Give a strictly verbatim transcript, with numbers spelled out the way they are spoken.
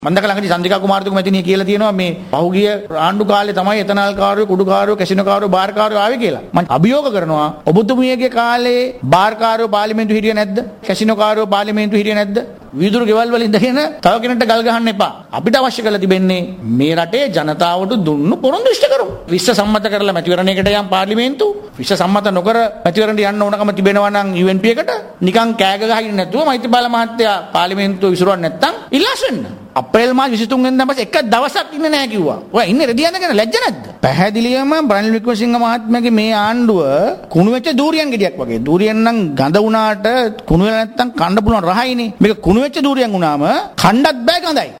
මන්දක ළඟදී චන්ද්‍රිකා කුමාරතුංග මැතිණිය කියලා තියෙනවා මේ පහුගිය ආණ්ඩු කාලේ තමයි එතනල්කාරයෝ කුඩුකාරයෝ කැසිනෝකාරයෝ බාර්කාරයෝ ආවේ කියලා. මම අභියෝග කරනවා ඔබතුමියගේ කාලේ බාර්කාරයෝ පාර්ලිමේන්තු හිටියේ නැද්ද? කැසිනෝකාරයෝ පාර්ලිමේන්තු හිටියේ නැද්ද? විදුරු ගෙවල් වල ඉඳගෙන තව කෙනෙක්ට ගල් ගහන්න එපා. අපිට අවශ්‍ය කරලා තිබෙන්නේ මේ රටේ ජනතාවට දුන්නු පොරොන්දු ඉෂ්ට කරමු. විශ්ව සම්මත කරලා මැතිවරණයකට යම් පාර්ලිමේන්තු විශ්ව සම්මත නොකර මැතිවරණයට යන්න ඕනකම තිබෙනවා නම් යූ එන් පී එකට නිකන් කෑග ගහින් නැතුව මෛත්‍රීපාල මහත්තයා පාර්ලිමේන්තුව විසිරුවන්නේ නැත්තම් ඉල්ලාස් වෙන්න. අප්‍රේල් මාස විසිතුන් වෙනිදා පස්සේ එක දවසක් ඉන්නේ නැහැ කිව්වා. ඔයා ඉන්නේ රෙදි යනගෙන ලැජ්ජ නැද්ද? පැහැදිලිවම රනිල් වික්‍රමසිංහ මහත්මයාගේ මේ ආණ්ඩුව කුණු වෙච්ච දූරියන් ගෙඩියක් වගේ. දූරියන් නම් ගඳ වුණාට කුණු වෙලා නැත්තම් කන්න පුළුවන් රහයිනේ. මේක කුණු වෙච්ච දූරියන් වුණාම කණ්ඩත් බෑ ගඳයි.